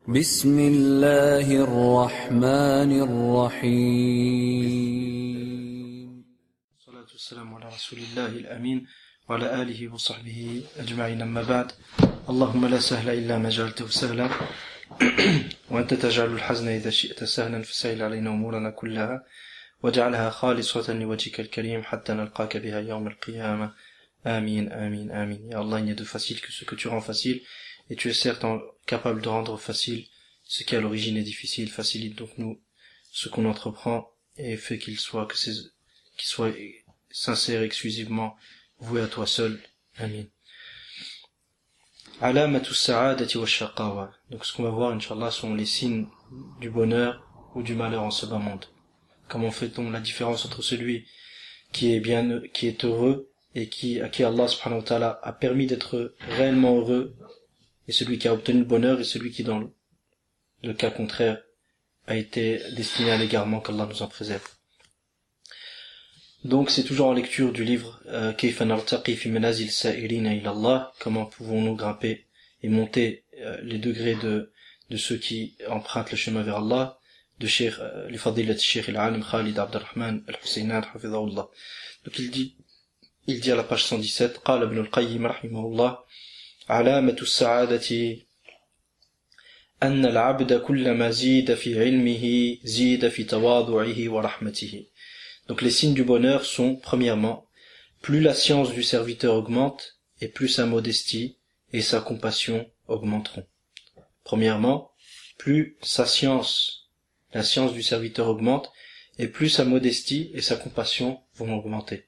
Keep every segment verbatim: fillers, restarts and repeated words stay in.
بسم الله الرحمن الرحيم. الصلاة والسلام على رسول الله الأمين وعلى آله وصحبه أجمعين. أما بعد، اللهم لا سهل إلا ما جعلته سهلا وأنت تجعل الحزن إذا شئت سهلا فسهل علينا أمورنا كلها وجعلها خالصة لوجهك الكريم حتى نلقاك بها يوم القيامة. Amin, amin, amin. Ya Allah, il n'y a de facile que ce que tu rends facile, et tu es certes capable de rendre facile ce qui à l'origine est difficile. Facilite donc nous ce qu'on entreprend et fais qu'il soit, que c'est, qu'il soit sincère et exclusivement voué à toi seul. Amin. Alamatu sa'adati wa shaqawa. Donc ce qu'on va voir, Inch'Allah, sont les signes du bonheur ou du malheur en ce bas monde. Comment fait-on la différence entre celui qui est bien, qui est heureux et qui, à qui Allah subhanahu wa ta'ala a permis d'être réellement heureux, et celui qui a obtenu le bonheur, et celui qui, dans le, le cas contraire, a été destiné à l'égarement, qu'Allah nous en préserve. Donc c'est toujours en lecture du livre euh, Kayfa nartaqi fi manazil sa'irina ila Allah, comment pouvons-nous grimper et monter euh, les degrés de, de ceux qui empruntent le chemin vers Allah, de Cheikh, euh, le fadilat Cheikh al-Alim Khalid Abdurrahman al-Husaynan hafidhahullah. Donc il dit, il dit à la page cent dix-sept, قال ابن القيم رحمه الله علامة السعادة أن العبد كلما زيد في علمه زيد في تواضعه ورحمته. Donc les signes du bonheur sont, premièrement, plus la science du serviteur augmente et plus sa modestie et sa compassion augmenteront. Premièrement, plus sa science, la science du serviteur augmente et plus sa modestie et sa compassion vont augmenter.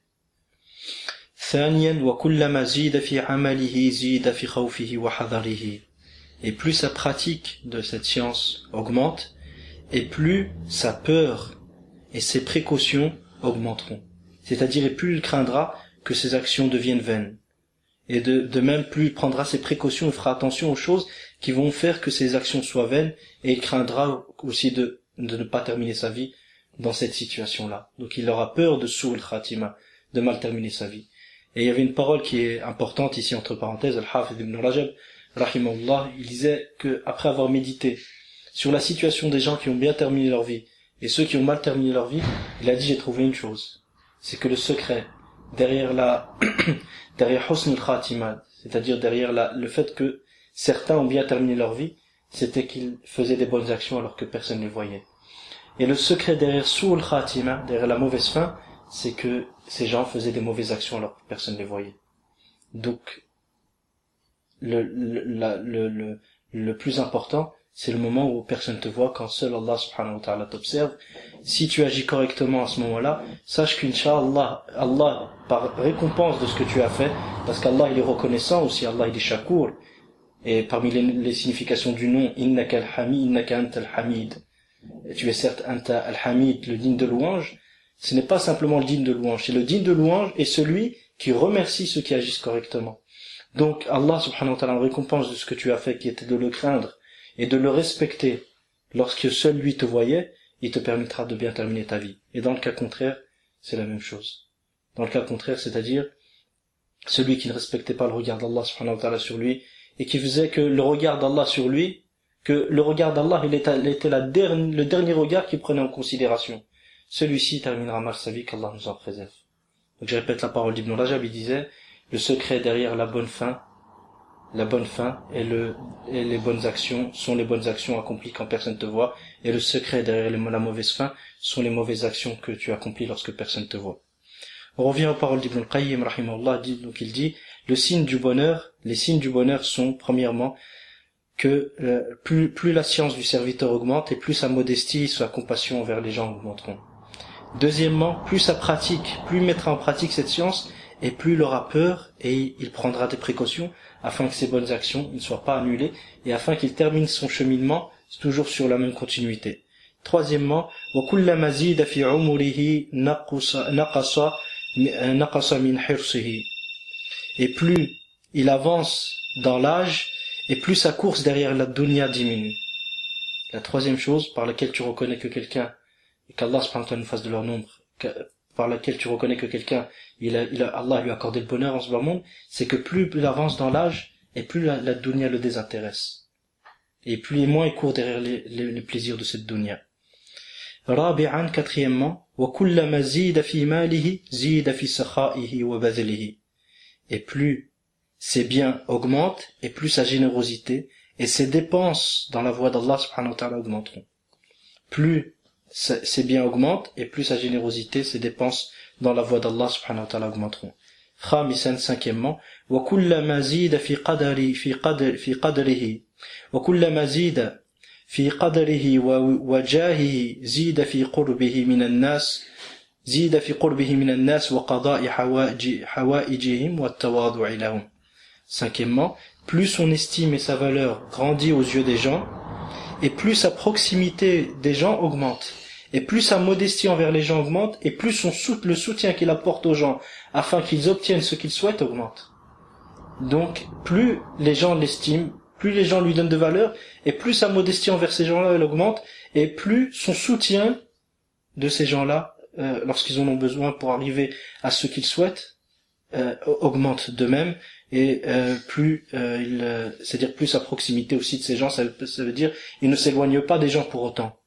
ثانيا وكلما زيد في عمله زيد في خوفه وحذره. Et plus sa pratique de cette science augmente, et plus sa peur et ses précautions augmenteront. C'est-à-dire, et plus il craindra que ses actions deviennent vaines. Et de, de même, plus il prendra ses précautions et fera attention aux choses qui vont faire que ses actions soient vaines, et il craindra aussi de, de ne pas terminer sa vie dans cette situation-là. Donc il aura peur de soul khatima, de mal terminer sa vie. Et il y avait une parole qui est importante ici entre parenthèses, Al-Hafidh ibn Rajab, rahimahullah, il disait que après avoir médité sur la situation des gens qui ont bien terminé leur vie et ceux qui ont mal terminé leur vie, il a dit, j'ai trouvé une chose, c'est que le secret derrière la derrière husn al-khatima, c'est-à-dire derrière la, le fait que certains ont bien terminé leur vie, c'était qu'ils faisaient des bonnes actions alors que personne ne les voyait. Et le secret derrière su al-khatima, derrière la mauvaise fin, c'est que ces gens faisaient des mauvaises actions alors que personne ne les voyait. Donc, le, le, la, le, le, le plus important, c'est le moment où personne te voit, quand seul Allah subhanahu wa ta'ala t'observe. Si tu agis correctement à ce moment-là, sache qu'Inch'Allah, Allah, par récompense de ce que tu as fait, parce qu'Allah il est reconnaissant aussi, Allah il est shakour, et parmi les, les significations du nom, innaka al-hamid, innaka anta al-hamid, tu es certes anta al-hamid, le digne de louange. Ce n'est pas simplement le digne de louange, c'est le digne de louange et celui qui remercie ceux qui agissent correctement. Donc Allah subhanahu wa ta'ala en récompense de ce que tu as fait, qui était de le craindre et de le respecter lorsque seul lui te voyait, il te permettra de bien terminer ta vie. Et dans le cas contraire, c'est la même chose. Dans le cas contraire, c'est-à-dire celui qui ne respectait pas le regard d'Allah subhanahu wa ta'ala sur lui et qui faisait que le regard d'Allah sur lui, que le regard d'Allah il était, il était la dernière, le dernier regard qu'il prenait en considération. Celui-ci terminera mal sa vie, qu'Allah nous en préserve. Donc je répète la parole d'Ibn Rajab, il disait, le secret derrière la bonne fin, la bonne fin et, le, et les bonnes actions sont les bonnes actions accomplies quand personne te voit, et le secret derrière la mauvaise fin sont les mauvaises actions que tu accomplis lorsque personne te voit. On revient aux paroles d'Ibn al-Qayyim, rahimahullah, donc il dit, le signe du bonheur, les signes du bonheur sont, premièrement, que euh, plus, plus la science du serviteur augmente et plus sa modestie et sa compassion envers les gens augmenteront. Deuxièmement, plus sa pratique, plus il mettra en pratique cette science, et plus il aura peur, et il prendra des précautions, afin que ses bonnes actions ne soient pas annulées, et afin qu'il termine son cheminement, toujours sur la même continuité. Troisièmement, وَكُلَّمَا زِيدَ فِي عُمُرِهِ نَقَصَ مِنْ حِرْصِهِ. Et plus il avance dans l'âge, et plus sa course derrière la dunya diminue. La troisième chose par laquelle tu reconnais que quelqu'un, et qu'Allah subhanahu wa ta'ala nous fasse de leur nombre, que, par laquelle tu reconnais que quelqu'un, il a, il a, Allah lui a accordé le bonheur en ce bas monde, c'est que plus il avance dans l'âge, et plus la, la dunya le désintéresse. et plus et moins il court derrière les, les, les plaisirs de cette dunya. Rabi'an, quatrièmement, وَكُلَّمَا زِيدَ فِي مَالِهِ زِيدَ فِي سَخَائِهِ وَبَذْلِهِ. Et plus ses biens augmentent, et plus sa générosité et ses dépenses dans la voie d'Allah subhanahu wa ta'ala augmenteront. Plus ses biens augmentent, et plus sa générosité, ses dépenses dans la voie d'Allah subhanahu wa ta'ala augmenteront. Khamisan, cinquièmement, وَكُلَّمَا زِيدَ فِي قَدَرِهِ فِي قَدْرِ فِي قَدْرِهِ وَكُلَّمَا زِيدَ في قدره وجاهه زيد في قربه من الناس زيد في قربه من الناس وقضاء حوائجهم والتواضع لهم. Cinquièmement, plus son estime et sa valeur grandit aux yeux des gens, et plus sa proximité des gens augmente, et plus sa modestie envers les gens augmente, et plus son sout- le soutien qu'il apporte aux gens afin qu'ils obtiennent ce qu'ils souhaitent augmente. Donc, plus les gens l'estiment, plus les gens lui donnent de valeur, et plus sa modestie envers ces gens-là elle augmente, et plus son soutien de ces gens-là, euh, lorsqu'ils en ont besoin pour arriver à ce qu'ils souhaitent, euh, augmente de même, et euh, plus, euh, il, euh, c'est-à-dire plus sa proximité aussi de ces gens, ça, ça veut dire il ne s'éloigne pas des gens pour autant.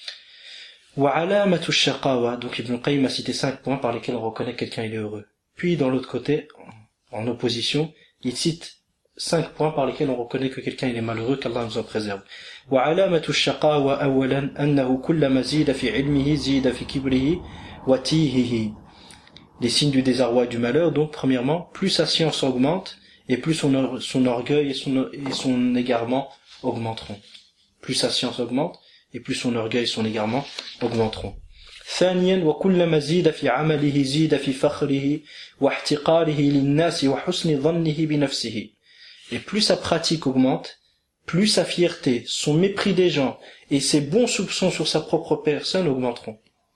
وَعَلَامَةُ الشَّقَاوَةِ. Donc Ibn Qayyim a cité cinq points par lesquels on reconnaît que quelqu'un il est heureux. Puis dans l'autre côté, en opposition, il cite cinq points par lesquels on reconnaît que quelqu'un il est malheureux, qu'Allah nous en préserve. وعلامة الشقاوة أولا أنه كلما زيد في علمه زيد في كبره وتيهه. Les signes du désarroi et du malheur, donc premièrement, plus sa science augmente, et plus son, or, son orgueil et son, et son égarement augmenteront. Plus sa science augmente, et plus son orgueil et son égarement augmenteront. ثانيا وكلما زيد في عمله زيد في فخره واحتقاره للناس وحسن ظنه بنفسه. Et plus sa pratique augmente, plus sa fierté, son mépris des gens et ses bons soupçons sur sa propre personne augmenteront.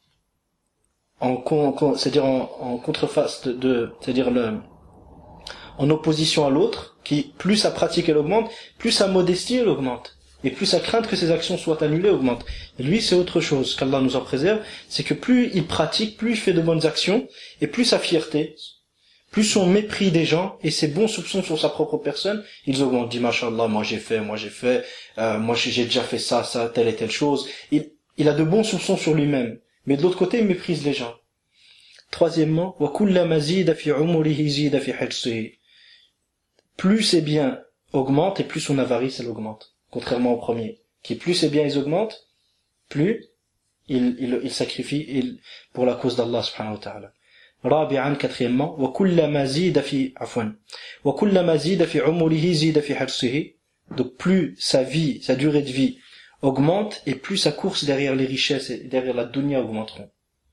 En, con, c'est-à-dire en, en contreface de, de c'est-à-dire le, en opposition à l'autre, qui plus sa pratique elle augmente, plus sa modestie elle augmente, et plus sa crainte que ses actions soient annulées augmente. Et lui c'est autre chose, qu'Allah nous en préserve, c'est que plus il pratique, plus il fait de bonnes actions, et plus sa fierté, plus son mépris des gens et ses bons soupçons sur sa propre personne, ils augmentent. Dit, Masha'Allah, moi j'ai fait, moi j'ai fait, euh, moi j'ai déjà fait ça, ça, telle et telle chose. Il, il a de bons soupçons sur lui-même. Mais de l'autre côté, il méprise les gens. Troisièmement, وَكُلَّمَا زِيدَ فِي عُمُرِهِ زِيدَ فِي حِرْصِهِ. Plus ses biens augmentent et plus son avarice elle augmente. Contrairement au premier, qui plus ses biens ils augmentent, plus il, il, il sacrifie il, pour la cause d'Allah subhanahu wa ta'ala. رابعا, quatrièmement, وَكُلَّمَا زِيدَ فِي عفوا وَكُلَّمَا زِيدَ فِي عُمُرِهِ زِيدَ فِي حِرْصِهِ. Donc plus sa vie, sa durée de vie augmente, et plus sa course derrière les richesses et derrière la dunya augmenteront.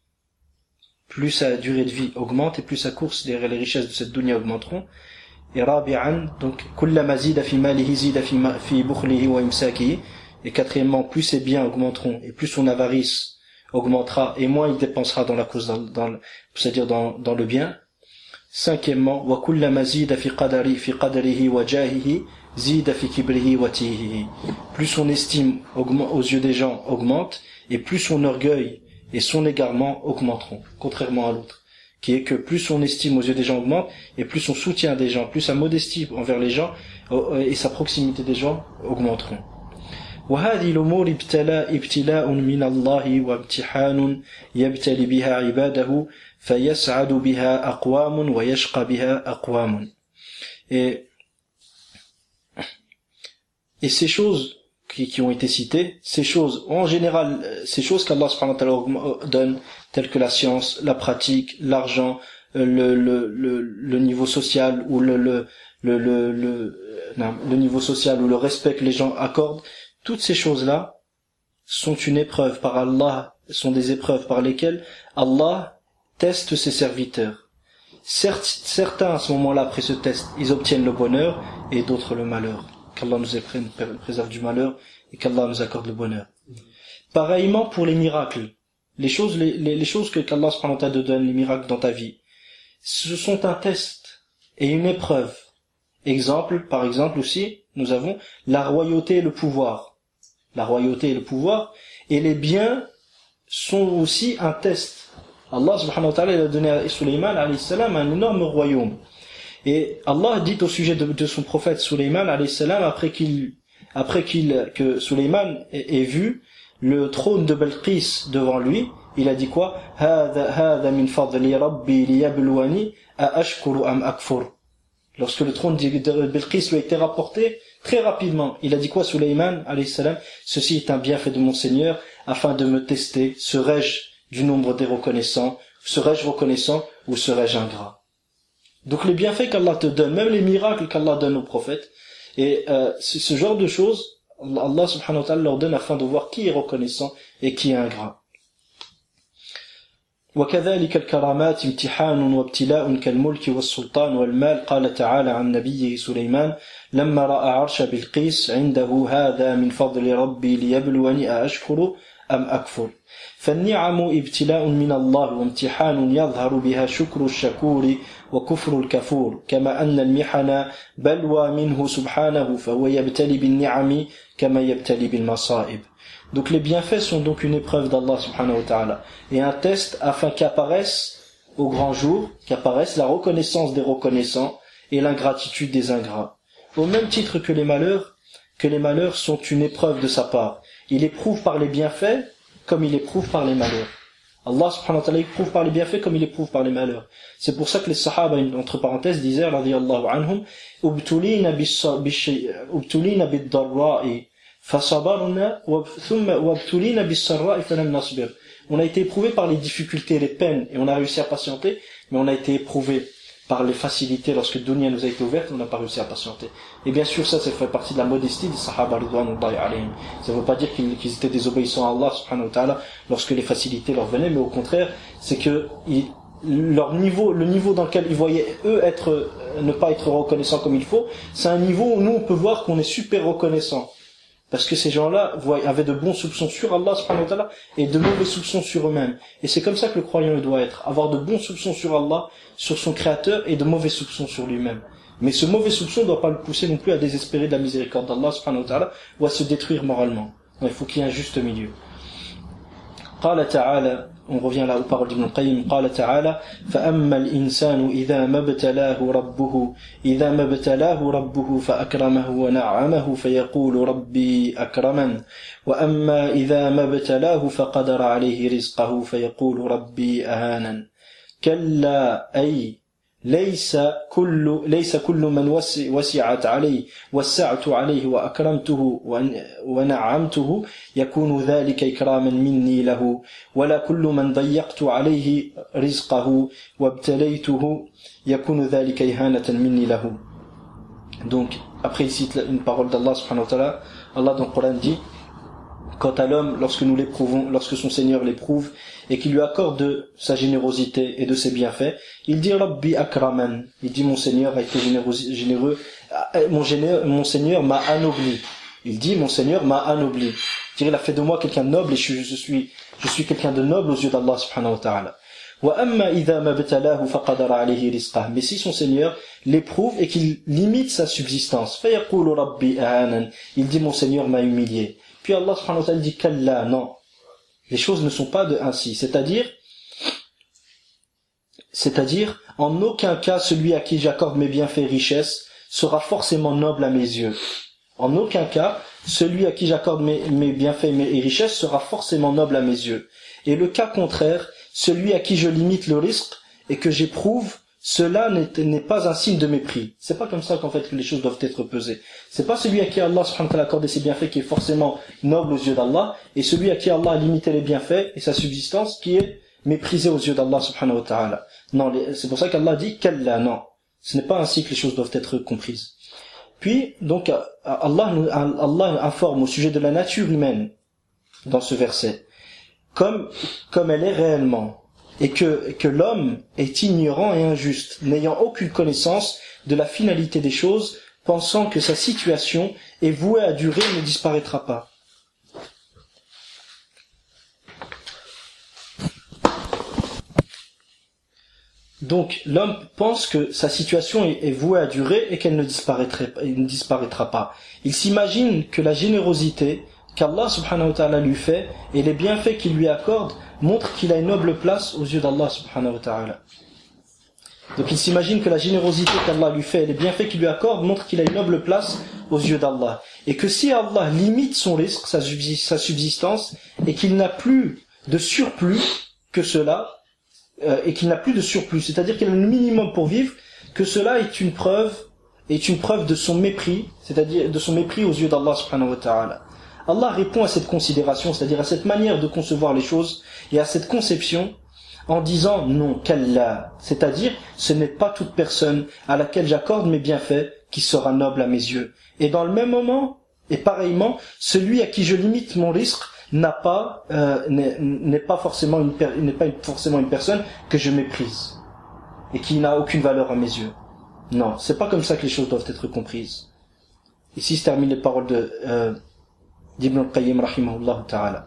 Plus sa durée de vie augmente, et plus sa course derrière les richesses de cette dunya augmenteront. Et rabi'an, donc كُلَّمَا زِيدَ فِي مَالِهِ زِيدَ فِي بُخْلِهِ وَإِمْسَاكِهِ. Et quatrièmement, plus ses biens augmenteront, et plus son avarice augmentera, et moins il dépensera dans la cause, dans, dans, c'est-à-dire dans, dans le bien. Cinquièmement, وَكُلَّمَا زِيدَ فِي قَدَرِهِ فِي قَدَرِهِ وَجَاهِهِ زِيدَ فِي كِبْرِهِ وَتِيهِهِ. Plus son estime augmente, aux yeux des gens augmente, et plus son orgueil et son égarement augmenteront, contrairement à l'autre, qui est que plus son estime aux yeux des gens augmente, et plus son soutien des gens, plus sa modestie envers les gens et sa proximité des gens augmenteront. وهذه الأمور ابتلاء ابتلاء من الله وامتحان يبتلي بها عباده فيسعد بها أقوام ويشقى بها أقوام. Et, et ces choses qui, qui ont été citées, ces choses, en général, ces choses qu'Allah subhanahu wa ta'ala donne, telles que la science, la pratique, l'argent, le, le, le, le niveau social, ou le, le, le, le, le, non, le niveau social, ou le respect que les gens accordent, toutes ces choses-là sont une épreuve par Allah, sont des épreuves par lesquelles Allah teste ses serviteurs. Certes, certains à ce moment-là, après ce test, ils obtiennent le bonheur, et d'autres le malheur. Qu'Allah nous préserve du malheur, et qu'Allah nous accorde le bonheur. Pareillement pour les miracles. Les choses, les, les, les choses que qu'Allah subhanahu wa ta'ala te donne, les miracles dans ta vie, ce sont un test et une épreuve. Exemple, par exemple aussi, nous avons la royauté et le pouvoir. La royauté et le pouvoir, et les biens sont aussi un test. Allah subhanahu wa ta'ala il a donné à Sulayman alayhi salam un énorme royaume. Et Allah dit au sujet de, de son prophète Sulayman alayhi salam, après qu'il, après qu'il, que Sulayman ait, ait vu le trône de Belqis devant lui, il a dit quoi? Hada hada min fadli rabbi liyabluwani a ashkuru am akfur. Lorsque le trône de Belqis lui a été rapporté, très rapidement, il a dit quoi Sulayman alayhi salam? Ceci est un bienfait de mon Seigneur afin de me tester. Serais-je du nombre des reconnaissants? Serais-je reconnaissant ou serais-je ingrat? Donc les bienfaits qu'Allah te donne, même les miracles qu'Allah donne aux prophètes, et euh, ce genre de choses, Allah subhanahu wa ta'ala leur donne afin de voir qui est reconnaissant et qui est ingrat. وكذلك الكرامات امتحان وابتلاء كالملك والسلطان والمال. قال تعالى عن نبيه سليمان لما رأى عرش بلقيس عنده هذا من فضل ربي ليبلوني أأشكر أم أكفر. فالنعم ابتلاء من الله وامتحان يظهر بها شكر الشكور وكفر الكفور كما أن المحن بلوى منه سبحانه فهو يبتلي بالنعم كما يبتلي بالمصائب. Donc les bienfaits sont donc une épreuve d'Allah subhanahu wa ta'ala et un test afin qu'apparaisse au grand jour, qu'apparaisse la reconnaissance des reconnaissants et l'ingratitude des ingrats. Au même titre que les malheurs, que les malheurs sont une épreuve de sa part. Il éprouve par les bienfaits comme il éprouve par les malheurs. Allah subhanahu wa ta'ala éprouve par les bienfaits comme il éprouve par les malheurs. C'est pour ça que les sahaba, entre parenthèses, disaient, radiyallahu anhum, ubtulina bid-darra'i fasabarna thumma wabtulina bis-sarra'i falam nasbir. On a été éprouvé par les difficultés et les peines et on a réussi à patienter, mais on a été éprouvé par les facilités lorsque le dunya nous a été ouverte, on n'a pas réussi à patienter. Et bien sûr, ça, ça fait partie de la modestie des sahaba ridwanullahi alayhim. Ça ne veut pas dire qu'ils, qu'ils étaient désobéissants à Allah subhanahu wa ta'ala lorsque les facilités leur venaient, mais au contraire, c'est que ils, leur niveau, le niveau dans lequel ils voyaient eux être, euh, ne pas être reconnaissants comme il faut, c'est un niveau où nous on peut voir qu'on est super reconnaissant. Parce que ces gens-là avaient de bons soupçons sur Allah subhanahu wa ta'ala et de mauvais soupçons sur eux-mêmes. Et c'est comme ça que le croyant doit être. Avoir de bons soupçons sur Allah, sur son créateur et de mauvais soupçons sur lui-même. Mais ce mauvais soupçon ne doit pas le pousser non plus à désespérer de la miséricorde d'Allah subhanahu wa ta'ala ou à se détruire moralement. Non, il faut qu'il y ait un juste milieu. قال تعالى, on revient là aux paroles d'Ibn al-Qayyim, قال تعالى فأما الإنسان إذا ما ابتلاه ربه إذا ما ابتلاه ربه فأكرمه ونعمه فيقول ربي أكرمن وأما إذا ما ابتلاه فقدر عليه رزقه فيقول ربي أهانن كلا أي ليس كل ليس كل من وسعت عليه وسعت عليه وأكرمته ونعمته يكون ذلك إكراما مني له ولا كل من ضيقت عليه رزقه وابتليته يكون ذلك إهانة مني له. Donc après il cite une parole d'Allah subhanahu wa ta'ala. Allah dans le Coran dit: quant à l'homme, lorsque nous l'éprouvons, lorsque son Seigneur l'éprouve et qu'il lui accorde de sa générosité et de ses bienfaits, il dit Rabbi akraman, il dit mon Seigneur a été généreux, mon, génère, mon Seigneur m'a anobli. Il dit mon Seigneur m'a anobli. Il a fait de moi quelqu'un de noble et je, je suis, je suis quelqu'un de noble aux yeux d'Allah subhanahu wa ta'ala. Mais si son Seigneur l'éprouve et qu'il limite sa subsistance, il dit mon Seigneur m'a humilié. Puis Allah subhanahu wa ta'ala dit Kalla, non. Les choses ne sont pas de ainsi. C'est-à-dire, c'est-à-dire, en aucun cas, celui à qui j'accorde mes bienfaits et richesses sera forcément noble à mes yeux. En aucun cas, celui à qui j'accorde mes, mes bienfaits et richesses sera forcément noble à mes yeux. Et le cas contraire, celui à qui je limite le risque et que j'éprouve, cela n'est, n'est pas un signe de mépris. C'est pas comme ça qu'en fait que les choses doivent être pesées. C'est pas celui à qui Allah subhanahu wa ta'ala a accordé ses bienfaits qui est forcément noble aux yeux d'Allah, et celui à qui Allah a limité les bienfaits et sa subsistance qui est méprisé aux yeux d'Allah subhanahu wa ta'ala. Non, les, c'est pour ça qu'Allah dit Kalla, non. Ce n'est pas ainsi que les choses doivent être comprises. Puis, donc, Allah, Allah informe au sujet de la nature humaine dans ce verset, comme, comme elle est réellement. Et que, que l'homme est ignorant et injuste, n'ayant aucune connaissance de la finalité des choses, pensant que sa situation est vouée à durer et ne disparaîtra pas. Donc, l'homme pense que sa situation est, est vouée à durer et qu'elle ne disparaîtrait, ne disparaîtra pas. Il s'imagine que la générosité qu'Allah subhanahu wa ta'ala lui fait et les bienfaits qu'il lui accorde montre qu'il a une noble place aux yeux d'Allah subhanahu wa ta'ala. Donc il s'imagine que la générosité qu'Allah lui fait et les bienfaits qu'il lui accorde montrent qu'il a une noble place aux yeux d'Allah. Et que si Allah limite son risque, sa subsistance, et qu'il n'a plus de surplus que cela, euh, et qu'il n'a plus de surplus, c'est-à-dire qu'il a le minimum pour vivre, que cela est une preuve, est une preuve de son mépris, c'est-à-dire de son mépris aux yeux d'Allah subhanahu wa ta'ala. Allah répond à cette considération, c'est-à-dire à cette manière de concevoir les choses, et à cette conception, en disant non, qu'Allah, c'est-à-dire ce n'est pas toute personne à laquelle j'accorde mes bienfaits qui sera noble à mes yeux. Et dans le même moment, et pareillement, celui à qui je limite mon risque n'a pas euh, n'est, n'est pas forcément une n'est pas une, forcément une personne que je méprise et qui n'a aucune valeur à mes yeux. Non, c'est pas comme ça que les choses doivent être comprises. Ici se terminent les paroles de euh, d'Ibn al-Qayyim rahimahullah ta'ala.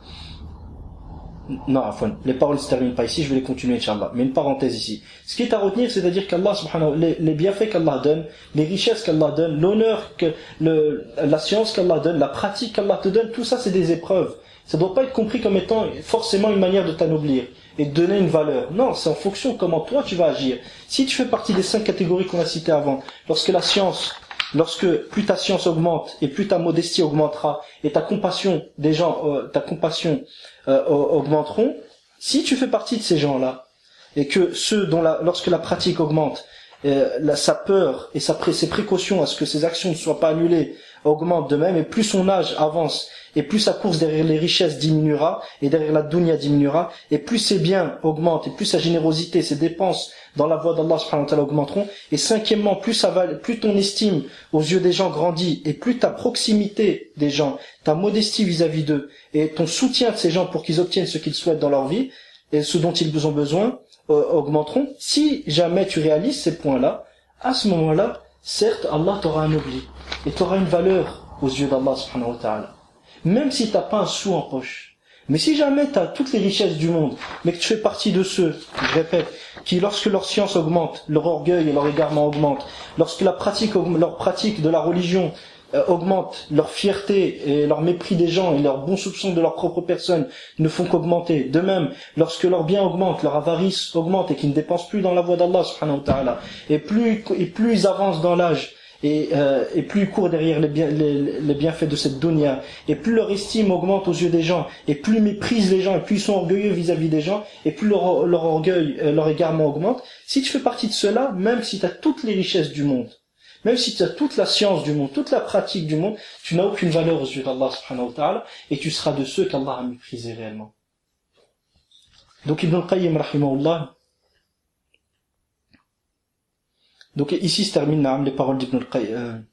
Non, afwan, les paroles ne se terminent pas ici, je vais les continuer, Inch'Allah. Mais une parenthèse ici. Ce qui est à retenir, c'est-à-dire qu'Allah, subhanahu, les, les bienfaits qu'Allah donne, les richesses qu'Allah donne, l'honneur, que, le, la science qu'Allah donne, la pratique qu'Allah te donne, tout ça, c'est des épreuves. Ça ne doit pas être compris comme étant forcément une manière de t'anoblir et de donner une valeur. Non, c'est en fonction de comment toi tu vas agir. Si tu fais partie des cinq catégories qu'on a citées avant, lorsque la science, lorsque plus ta science augmente et plus ta modestie augmentera et ta compassion des gens, euh, ta compassion euh, augmenteront, si tu fais partie de ces gens-là et que ceux dont la, lorsque la pratique augmente, euh, la, sa peur et sa pré, ses précautions à ce que ses actions ne soient pas annulées augmentent de même, et plus son âge avance et plus sa course derrière les richesses diminuera et derrière la dunya diminuera, et plus ses biens augmentent et plus sa générosité, ses dépenses dans la voie d'Allah subhanahu wa ta'ala augmenteront. Et cinquièmement, plus ça va, plus ton estime aux yeux des gens grandit, et plus ta proximité des gens, ta modestie vis-à-vis d'eux et ton soutien de ces gens pour qu'ils obtiennent ce qu'ils souhaitent dans leur vie et ce dont ils ont besoin euh, augmenteront. Si jamais tu réalises ces points-là, à ce moment-là, certes Allah t'aura anobli et t'aura une valeur aux yeux d'Allah subhanahu wa ta'ala, même si t'as pas un sou en poche. Mais si jamais tu as toutes les richesses du monde, mais que tu fais partie de ceux, je répète, qui lorsque leur science augmente, leur orgueil et leur égarement augmentent, lorsque la pratique, leur pratique de la religion euh, augmente, leur fierté et leur mépris des gens et leurs bons soupçons de leur propre personne ne font qu'augmenter. De même, lorsque leurs biens augmentent, leur avarice augmente et qu'ils ne dépensent plus dans la voie d'Allah subhanahu wa ta'ala, et plus, et plus ils avancent dans l'âge, Et, euh, et plus ils courent derrière les, bien, les, les bienfaits de cette dunya, et plus leur estime augmente aux yeux des gens, et plus ils méprisent les gens, et plus ils sont orgueilleux vis-à-vis des gens, et plus leur, leur orgueil, euh, leur égarement augmente. Si tu fais partie de cela, même si tu as toutes les richesses du monde, même si tu as toute la science du monde, toute la pratique du monde, tu n'as aucune valeur aux yeux d'Allah subhanahu wa ta'ala, et tu seras de ceux qu'Allah a méprisés réellement. Donc Ibn al-Qayyim rahimahullah, donc ici se terminent les paroles d'Ibn al-Qayyim.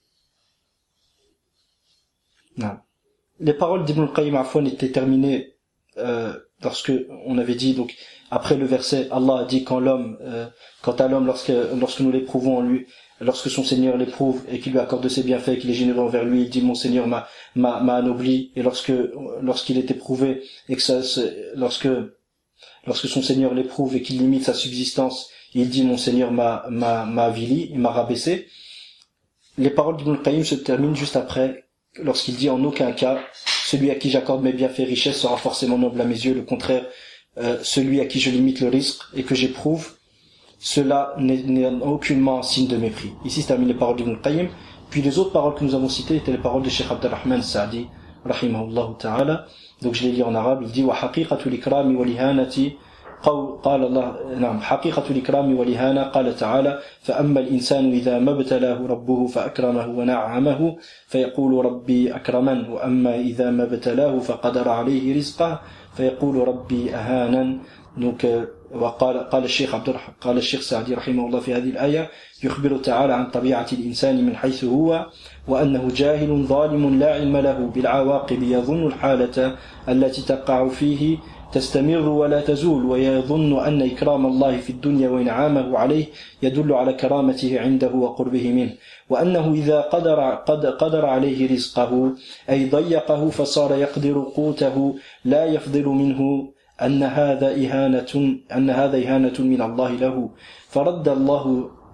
Euh, les paroles d'Ibn al-Qayyim Afwan étaient terminées euh, lorsque on avait dit, donc après le verset, Allah a dit quand l'homme, euh, quant à l'homme lorsque lorsque nous l'éprouvons en lui, lorsque son Seigneur l'éprouve et qu'il lui accorde de ses bienfaits, qu'il est généreux envers lui, il dit mon Seigneur m'a m'a, m'a anobli, et lorsque lorsqu'il est éprouvé et que ça, lorsque lorsque son Seigneur l'éprouve et qu'il limite sa subsistance, il dit mon Seigneur m'a m'a m'a avili, il m'a rabaissé. Les paroles d'Ibn al-Qayyim se terminent juste après, lorsqu'il dit en aucun cas celui à qui j'accorde mes bienfaits et richesses sera forcément noble à mes yeux, le contraire, euh, celui à qui je limite le risque et que j'éprouve, cela n'est, n'est aucunement un signe de mépris. Ici se terminent les paroles d'Ibn al-Qayyim. Puis les autres paroles que nous avons citées étaient les paroles de Cheikh Abdurrahman Sa'di rahimahullah ta'ala. Donc je les lis en arabe. Il dit wa haqiqatul ikrami wa lihanati قال الله نعم حقيقة الإكرام والإهانة قال تعالى فأما الإنسان إذا ما ابتلاه ربه فأكرمه ونعمه فيقول ربي أكرمن وأما إذا ما ابتلاه فقدر عليه رزقه فيقول ربي أهانن. Donc وقال قال الشيخ عبد الرحمن قال الشيخ سعدي رحمه الله في هذه الآية يخبر تعالى عن طبيعة الإنسان من حيث هو وأنه جاهل ظالم لا علم له بالعواقب يظن الحالة التي تقع فيه تستمر ولا تزول ويظن أن إكرام الله في الدنيا وإنعامه عليه يدل على كرامته عنده وقربه منه وأنه إذا قدر, قد قدر عليه رزقه أي ضيقه فصار يقدر قوته لا يفضل منه أن هذا إهانة أن هذا إهانة من الله له فرد الله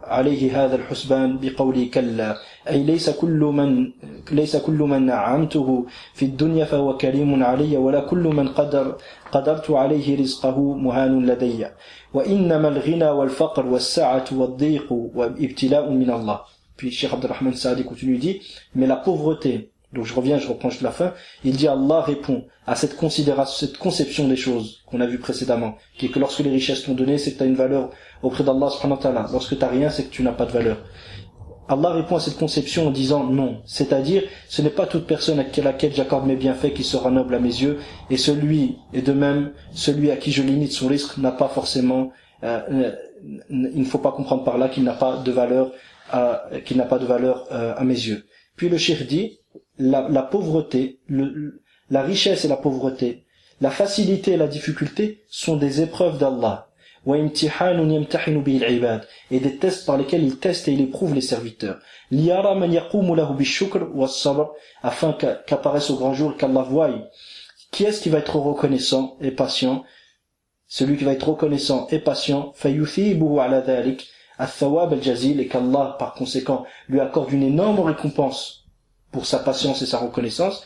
عليه هذا الحسبان بقولي كلا أي ليس كل من ليس كل من نعمته في الدنيا فهو كريم علي ولا كل من قدر قدرت عليه رزقه مهان لدي وإنما الغنى والفقر والسعة والضيق وابتلاء من الله. Puis Cheikh Abdurrahman Saadi continue, dit mais la pauvreté, donc je reviens, je reprends juste la fin, il dit Allah répond à cette considération, cette conception des choses qu'on a vu précédemment, qui est que lorsque les richesses t'ont donné, c'est que tu as une valeur auprès d'Allah subhanahu wa ta'ala. Lorsque tu n'as rien, c'est que tu n'as pas de valeur. Allah répond à cette conception en disant non, c'est-à-dire ce n'est pas toute personne à laquelle j'accorde mes bienfaits qui sera noble à mes yeux, et celui, et de même, celui à qui je limite son risque n'a pas forcément, euh, il ne faut pas comprendre par là qu'il n'a pas de valeur, à, qu'il n'a pas de valeur euh, à mes yeux. Puis le cheikh dit, la, la pauvreté, le, la richesse et la pauvreté, la facilité et la difficulté sont des épreuves d'Allah. Et des tests par lesquels il teste et il éprouve les serviteurs. Afin qu'apparaisse au grand jour, qu'Allah voie qui est-ce qui va être reconnaissant et patient. Celui qui va être reconnaissant et patient, et qu'Allah par conséquent lui accorde une énorme récompense pour sa patience et sa reconnaissance,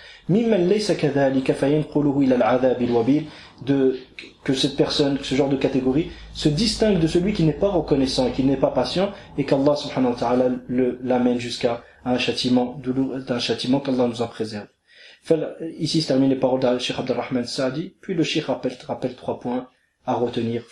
de que cette personne, que ce genre de catégorie se distingue de celui qui n'est pas reconnaissant et qui n'est pas patient, et qu'Allah subhanahu wa ta'ala le l'amène jusqu'à un châtiment, d'un châtiment qu'Allah nous en préserve. Ici se terminent les paroles de Cheikh Abdurrahman Saadi, puis le Cheikh rappelle, rappelle trois points à retenir.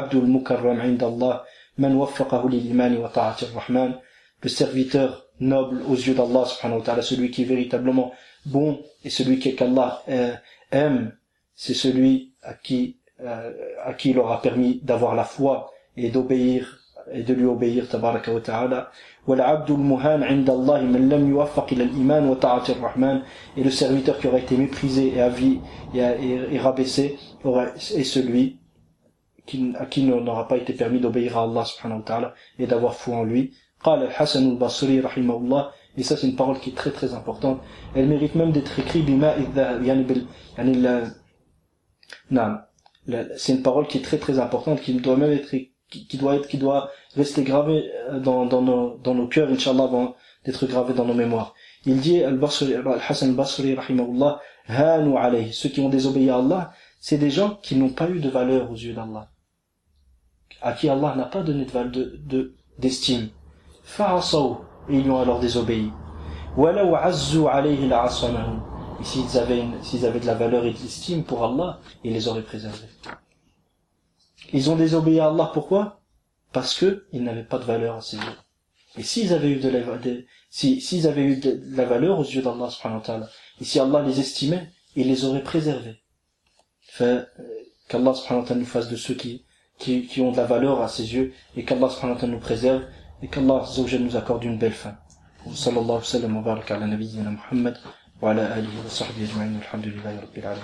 Le serviteur noble aux yeux d'Allah subhanahu wa ta'ala, celui qui est véritablement bon et celui qu'Allah aime, c'est celui à qui euh, à qui il aura permis d'avoir la foi et d'obéir et de lui obéir tabaraka wa ta'ala. Et le serviteur qui aura été méprisé et avis et, et, et rabaissé est celui qui, à qui n'aura pas été permis d'obéir à Allah subhanahu wa ta'ala et d'avoir foi en lui. قال الحسن البصري رحمه الله, et ça c'est une parole qui est très très importante, elle mérite même d'être écrite بماء الذهب, يعني بال يعني non, c'est une parole qui est très très importante, qui doit même être qui, qui doit être qui doit rester gravée dans dans nos dans nos cœurs, inchallah, avant d'être gravée dans nos mémoires. Il dit al-Basri, al-Hasan al-Basri rahimahullah, hanu alayhi, ceux qui ont désobéi à Allah, c'est des gens qui n'ont pas eu de valeur aux yeux d'Allah, à qui Allah n'a pas donné de valeur de, de d'estime. Fa'asaw, et ils lui ont alors désobéi. Walau azzu alayhi la'asamahum. Et s'ils avaient, une, s'ils avaient de la valeur et de l'estime pour Allah, il les aurait préservés. Ils ont désobéi à Allah, pourquoi? Parce que ils n'avaient pas de valeur à ses yeux. Et s'ils avaient eu de la, de, si, s'ils avaient eu de la valeur aux yeux d'Allah subhanahu wa ta'ala, et si Allah les estimait, il les aurait préservés. Fait, qu'Allah subhanahu wa ta'ala nous fasse de ceux qui, qui, qui ont de la valeur à ses yeux, et qu'Allah subhanahu wa ta'ala nous préserve, et qu'Allah nous accorde une belle fin. Sallallahu alayhi wa sallam wa baraka ala nabiyyina Muhammad wa ala alihi wa sahbihi ajma'in, alhamdulillahi rabbil alamin.